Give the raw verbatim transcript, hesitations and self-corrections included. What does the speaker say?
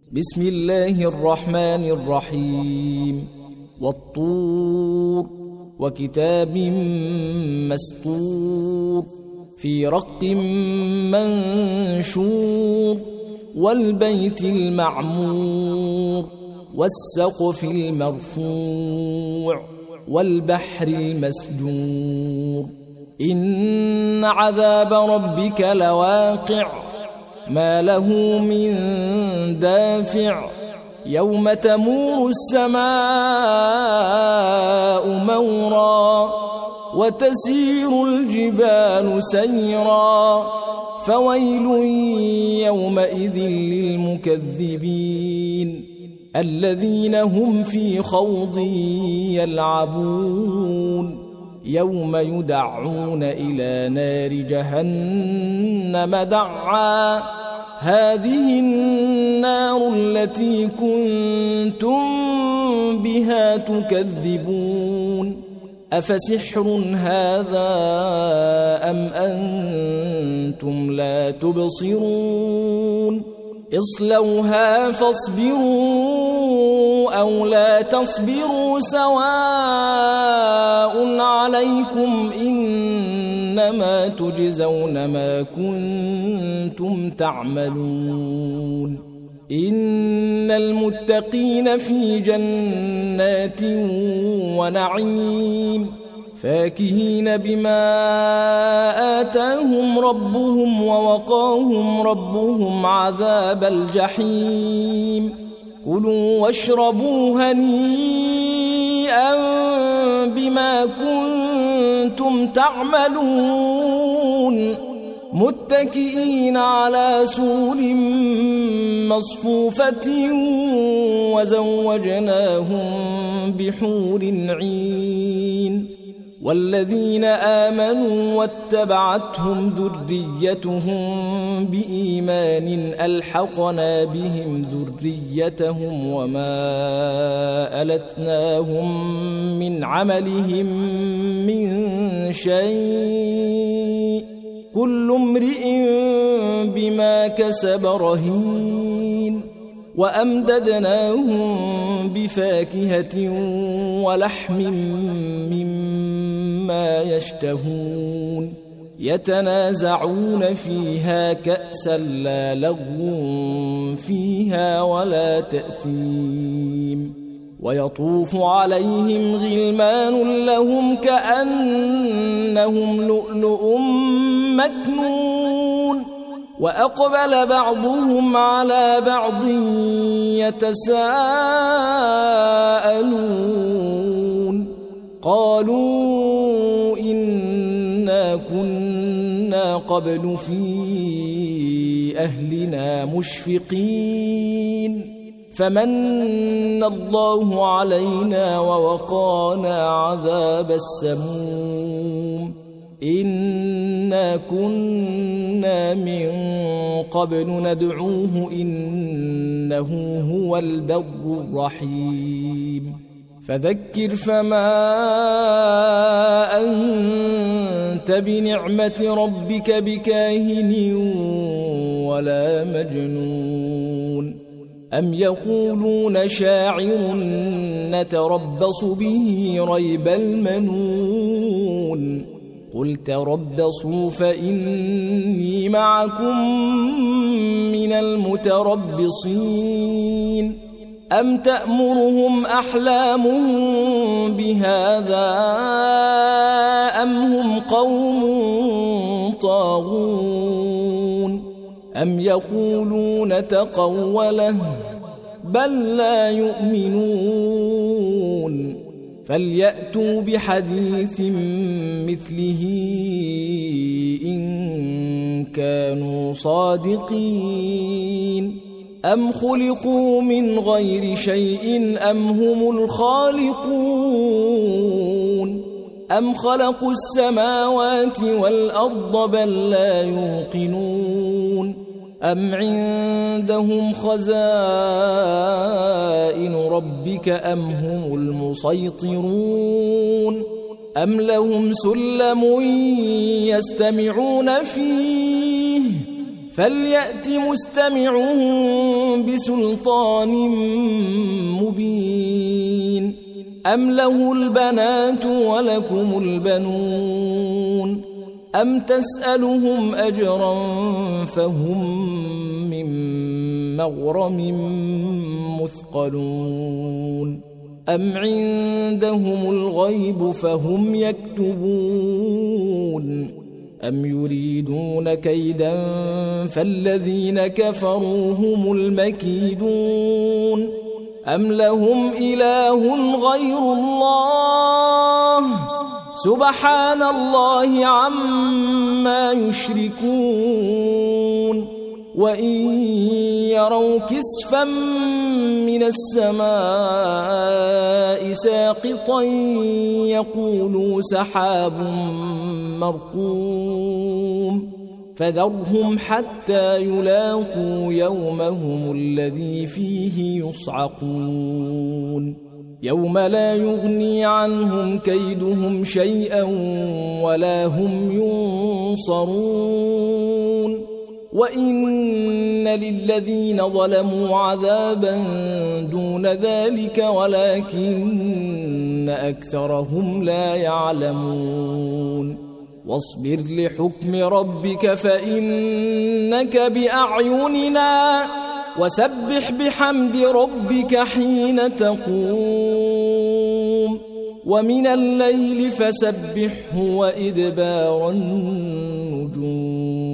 بسم الله الرحمن الرحيم والطور وكتاب مسطور في رق منشور والبيت المعمور والسقف المرفوع والبحر المسجور إن عذاب ربك لواقع ما له من دافع يوم تمور السماء مورا وتسير الجبال سيرا فويل يومئذ للمكذبين الذين هم في خوض يلعبون يوم يدعون إلى نار جهنم دعا هذه النار التي كنتم بها تكذبون أفسحر هذا أم أنتم لا تبصرون اصلوها فاصبروا أو لا تصبروا سواء عليكم إنما تجزون ما كنتم تعملون إن المتقين في جنات ونعيم فاكهين بما آتاهم ربهم ووقاهم ربهم عذاب الجحيم كلوا واشربوا هنيئا بما كنتم تعملون متكئين على سور مصفوفة وزوجناهم بحور عين والذين آمنوا واتبعتهم ذريتهم بإيمان ألحقنا بهم ذريتهم وما ألتناهم من عملهم من شيء كل امرئ بما كسب رهين وأمددناهم بفاكهة ولحم مما يشتهون يتنازعون فيها كأسا لا لغو فيها ولا تأثيم ويطوف عليهم غلمان لهم كأنهم لؤلؤ مكنون وأقبل بعضهم على بعض يتساءلون قالوا إنا كنا قبل في أهلنا مشفقين فمن الله علينا ووقانا عذاب السموم إنا كنا من قبل ندعوه إنه هو البر الرحيم فذكر فما أنت بنعمة ربك بكاهن ولا مجنون أم يقولون شاعر نتربص به ريب المنون قل تربصوا فإني معكم من المتربصين أم تأمرهم أحلامهم بهذا أم هم قوم طاغون أم يقولون تقوله بل لا يؤمنون فليأتوا بحديث مثله إن كانوا صادقين أم خلقوا من غير شيء أم هم الخالقون أم خلقوا السماوات والأرض بل لا يوقنون أم عندهم خزائن ربك أم هم المسيطرون أم لهم سلم يستمعون فيه فليأت مستمعهم بسلطان مبين أم له البنات ولكم البنون أم تسألهم أجرا فهم من مغرم مثقلون أم عندهم الغيب فهم يكتبون أم يريدون كيدا فالذين كفروا هم المكيدون أم لهم إله غير الله سبحان الله عما يشركون وإن يروا كسفا من السماء ساقطا يقولوا سحاب مرقوم فذرهم حتى يلاقوا يومهم الذي فيه يصعقون يوم لا يغني عنهم كيدهم شيئا ولا هم ينصرون وإن للذين ظلموا عذابا دون ذلك ولكن أكثرهم لا يعلمون واصبر لحكم ربك فإنك بأعيننا وسبح بحمد ربك حين تقوم ومن الليل فسبحه وإدبار النجوم